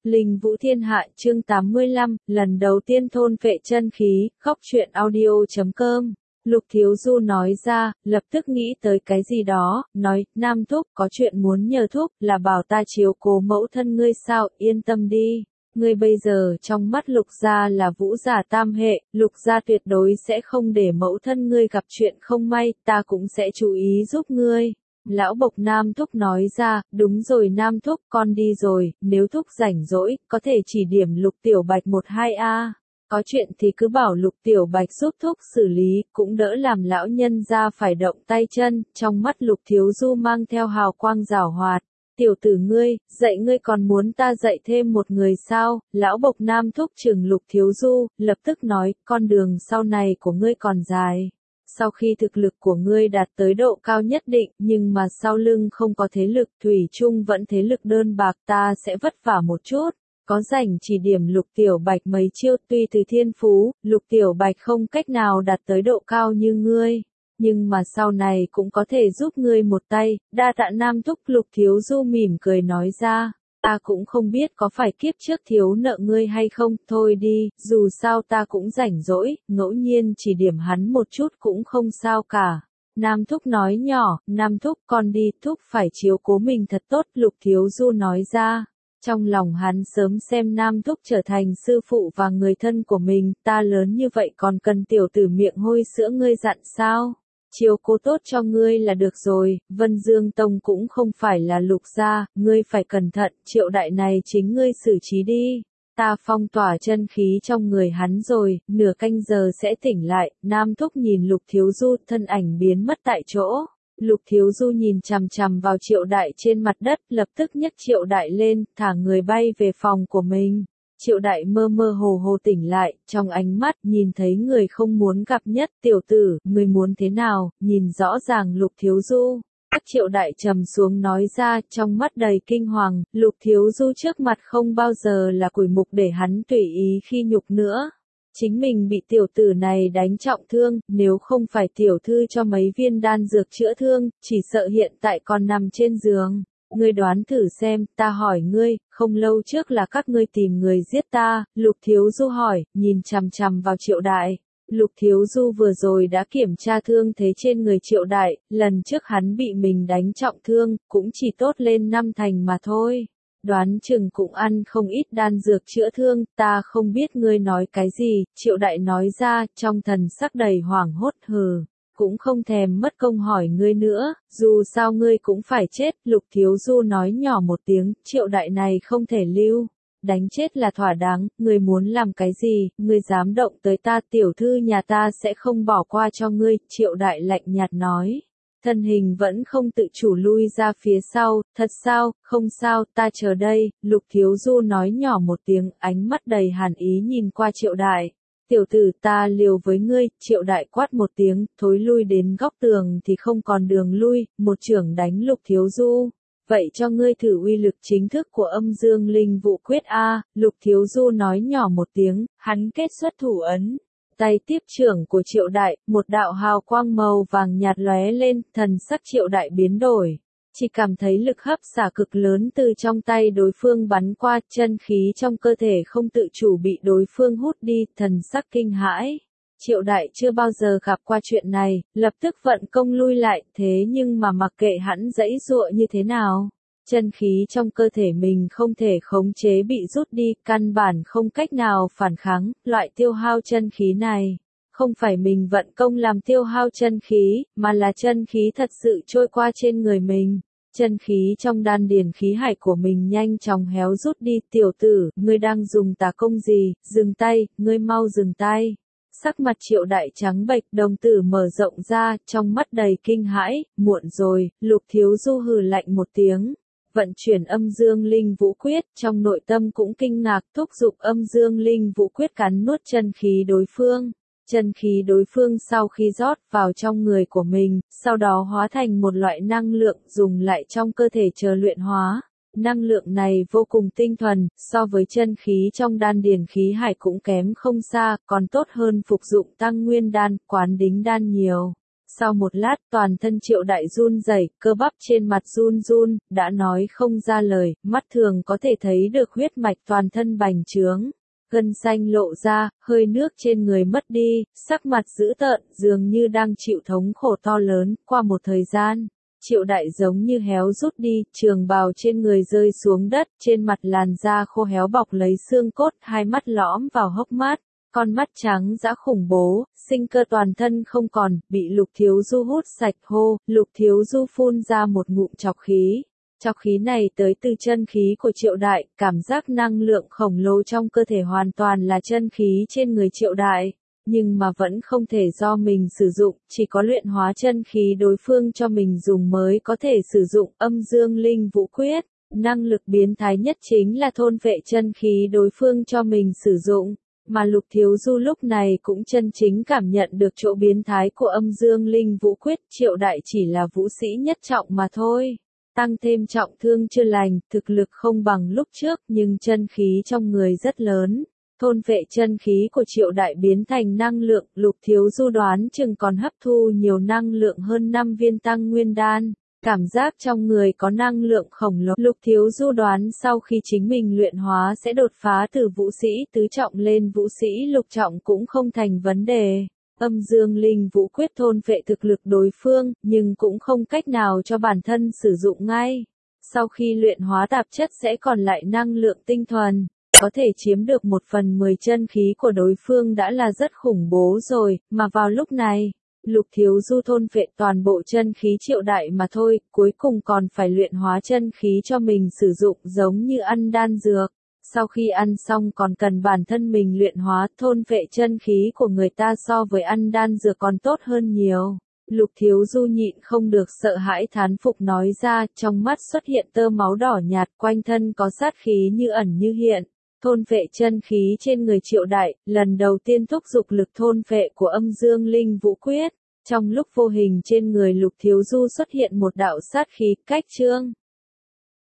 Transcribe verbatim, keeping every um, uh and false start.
Linh Vũ Thiên Hạ chương tám mươi lăm, lần đầu tiên thôn phệ chân khí, góc truyện audio chấm com. Lục Thiếu Du nói ra, lập tức nghĩ tới cái gì đó, nói, Nam Thúc có chuyện muốn nhờ Thúc, là bảo ta chiếu cố mẫu thân ngươi sao, yên tâm đi. Ngươi bây giờ trong mắt Lục gia là vũ giả tam hệ, Lục gia tuyệt đối sẽ không để mẫu thân ngươi gặp chuyện không may, ta cũng sẽ chú ý giúp ngươi. Lão Bộc Nam Thúc nói ra, đúng rồi Nam Thúc, con đi rồi, nếu Thúc rảnh rỗi, có thể chỉ điểm Lục Tiểu Bạch một hai a. Có chuyện thì cứ bảo Lục Tiểu Bạch giúp Thúc xử lý, cũng đỡ làm lão nhân ra phải động tay chân, trong mắt Lục Thiếu Du mang theo hào quang giảo hoạt. Tiểu tử ngươi, dạy ngươi còn muốn ta dạy thêm một người sao? Lão Bộc Nam Thúc trừng Lục Thiếu Du, lập tức nói, con đường sau này của ngươi còn dài. Sau khi thực lực của ngươi đạt tới độ cao nhất định, nhưng mà sau lưng không có thế lực, thủy chung vẫn thế lực đơn bạc, ta sẽ vất vả một chút. Có rảnh chỉ điểm Lục Tiểu Bạch mấy chiêu, tuy từ thiên phú, Lục Tiểu Bạch không cách nào đạt tới độ cao như ngươi. Nhưng mà sau này cũng có thể giúp ngươi một tay, đa tạ Nam Thúc. Lục Thiếu Du mỉm cười nói ra, ta cũng không biết có phải kiếp trước thiếu nợ ngươi hay không, thôi đi, dù sao ta cũng rảnh rỗi, ngẫu nhiên chỉ điểm hắn một chút cũng không sao cả. Nam Thúc nói nhỏ, Nam Thúc con đi, Thúc phải chiếu cố mình thật tốt, Lục Thiếu Du nói ra. Trong lòng hắn sớm xem Nam Thúc trở thành sư phụ và người thân của mình, ta lớn như vậy còn cần tiểu tử miệng hôi sữa ngươi dặn sao? Chiếu cố tốt cho ngươi là được rồi, Vân Dương Tông cũng không phải là Lục gia, ngươi phải cẩn thận, Triệu Đại này chính ngươi xử trí đi. Ta phong tỏa chân khí trong người hắn rồi, nửa canh giờ sẽ tỉnh lại. Nam Thúc nhìn Lục Thiếu Du, thân ảnh biến mất tại chỗ. Lục Thiếu Du nhìn chằm chằm vào Triệu Đại trên mặt đất, lập tức nhấc Triệu Đại lên, thả người bay về phòng của mình. Triệu Đại mơ mơ hồ hồ tỉnh lại, trong ánh mắt nhìn thấy người không muốn gặp nhất, tiểu tử, người muốn thế nào, nhìn rõ ràng Lục Thiếu Du. Triệu Đại trầm xuống nói ra, trong mắt đầy kinh hoàng, Lục Thiếu Du trước mặt không bao giờ là củi mục để hắn tùy ý khi nhục nữa. Chính mình bị tiểu tử này đánh trọng thương, nếu không phải tiểu thư cho mấy viên đan dược chữa thương, chỉ sợ hiện tại còn nằm trên giường. Ngươi đoán thử xem, ta hỏi ngươi, không lâu trước là các ngươi tìm người giết ta, Lục Thiếu Du hỏi, nhìn chằm chằm vào Triệu Đại. Lục Thiếu Du vừa rồi đã kiểm tra thương thế trên người Triệu Đại, lần trước hắn bị mình đánh trọng thương, cũng chỉ tốt lên năm thành mà thôi. Đoán chừng cũng ăn không ít đan dược chữa thương, ta không biết ngươi nói cái gì, Triệu Đại nói ra, trong thần sắc đầy hoảng hốt hừ. Cũng không thèm mất công hỏi ngươi nữa, dù sao ngươi cũng phải chết, Lục Thiếu Du nói nhỏ một tiếng, Triệu Đại này không thể lưu, đánh chết là thỏa đáng, ngươi muốn làm cái gì, ngươi dám động tới ta, tiểu thư nhà ta sẽ không bỏ qua cho ngươi, Triệu Đại lạnh nhạt nói. Thân hình vẫn không tự chủ lui ra phía sau, thật sao, không sao, ta chờ đây, Lục Thiếu Du nói nhỏ một tiếng, ánh mắt đầy hàn ý nhìn qua Triệu Đại. Tiểu tử ta liều với ngươi, Triệu Đại quát một tiếng, thối lui đến góc tường thì không còn đường lui, một chưởng đánh Lục Thiếu Du. Vậy cho ngươi thử uy lực chính thức của âm dương linh vũ quyết A, Lục Thiếu Du nói nhỏ một tiếng, hắn kết xuất thủ ấn. Tay tiếp trưởng của Triệu Đại, một đạo hào quang màu vàng nhạt lóe lên, thần sắc Triệu Đại biến đổi. Chỉ cảm thấy lực hấp xả cực lớn từ trong tay đối phương bắn qua, chân khí trong cơ thể không tự chủ bị đối phương hút đi, thần sắc kinh hãi. Triệu Đại chưa bao giờ gặp qua chuyện này, lập tức vận công lui lại, thế nhưng mà mặc kệ hắn giãy giụa như thế nào, chân khí trong cơ thể mình không thể khống chế bị rút đi, căn bản không cách nào phản kháng, loại tiêu hao chân khí này. Không phải mình vận công làm tiêu hao chân khí, mà là chân khí thật sự trôi qua trên người mình. Chân khí trong đan điền khí hải của mình nhanh chóng héo rút đi, tiểu tử, ngươi đang dùng tà công gì, dừng tay, ngươi mau dừng tay. Sắc mặt Triệu Đại trắng bệch, đồng tử mở rộng ra, trong mắt đầy kinh hãi, muộn rồi, Lục Thiếu Du hừ lạnh một tiếng. Vận chuyển âm dương linh vũ quyết, trong nội tâm cũng kinh ngạc, thúc giục âm dương linh vũ quyết cắn nuốt chân khí đối phương. Chân khí đối phương sau khi rót vào trong người của mình, sau đó hóa thành một loại năng lượng dùng lại trong cơ thể chờ luyện hóa. Năng lượng này vô cùng tinh thuần, so với chân khí trong đan điền khí hải cũng kém không xa, còn tốt hơn phục dụng tăng nguyên đan, quán đính đan nhiều. Sau một lát toàn thân Triệu Đại run rẩy, cơ bắp trên mặt run run, đã nói không ra lời, mắt thường có thể thấy được huyết mạch toàn thân bành trướng. Gân xanh lộ ra, hơi nước trên người mất đi, sắc mặt dữ tợn, dường như đang chịu thống khổ to lớn. Qua một thời gian, Triệu Đại giống như héo rút đi, trường bào trên người rơi xuống đất, trên mặt làn da khô héo bọc lấy xương cốt, hai mắt lõm vào hốc mắt, con mắt trắng dã khủng bố, sinh cơ toàn thân không còn, bị Lục Thiếu Du hút sạch. Hô, Lục Thiếu Du phun ra một ngụm trọc khí. Trọc khí này tới từ chân khí của Triệu Đại, cảm giác năng lượng khổng lồ trong cơ thể hoàn toàn là chân khí trên người Triệu Đại, nhưng mà vẫn không thể do mình sử dụng, chỉ có luyện hóa chân khí đối phương cho mình dùng mới có thể sử dụng. Âm Dương Linh Vũ Quyết, năng lực biến thái nhất chính là thôn vệ chân khí đối phương cho mình sử dụng, mà Lục Thiếu Du lúc này cũng chân chính cảm nhận được chỗ biến thái của Âm Dương Linh Vũ Quyết. Triệu Đại chỉ là vũ sĩ nhất trọng mà thôi. Tăng thêm trọng thương chưa lành, thực lực không bằng lúc trước, nhưng chân khí trong người rất lớn. Thôn vệ chân khí của Triệu Đại biến thành năng lượng, Lục Thiếu Du đoán chừng còn hấp thu nhiều năng lượng hơn năm viên Tăng Nguyên Đan. Cảm giác trong người có năng lượng khổng lồ. Lục Thiếu Du đoán sau khi chính mình luyện hóa sẽ đột phá từ vũ sĩ tứ trọng lên vũ sĩ lục trọng cũng không thành vấn đề. Âm Dương Linh Vũ Quyết thôn vệ thực lực đối phương, nhưng cũng không cách nào cho bản thân sử dụng ngay. Sau khi luyện hóa tạp chất sẽ còn lại năng lượng tinh thuần, có thể chiếm được một phần mười chân khí của đối phương đã là rất khủng bố rồi, mà vào lúc này, Lục Thiếu Du thôn vệ toàn bộ chân khí Triệu Đại mà thôi, cuối cùng còn phải luyện hóa chân khí cho mình sử dụng giống như ăn đan dược. Sau khi ăn xong còn cần bản thân mình luyện hóa, thôn vệ chân khí của người ta so với ăn đan dược còn tốt hơn nhiều. Lục Thiếu Du nhịn không được sợ hãi thán phục nói ra, trong mắt xuất hiện tơ máu đỏ nhạt, quanh thân có sát khí như ẩn như hiện. Thôn vệ chân khí trên người Triệu Đại, lần đầu tiên thúc giục lực thôn vệ của Âm Dương Linh Vũ Quyết. Trong lúc vô hình trên người Lục Thiếu Du xuất hiện một đạo sát khí, cách trương.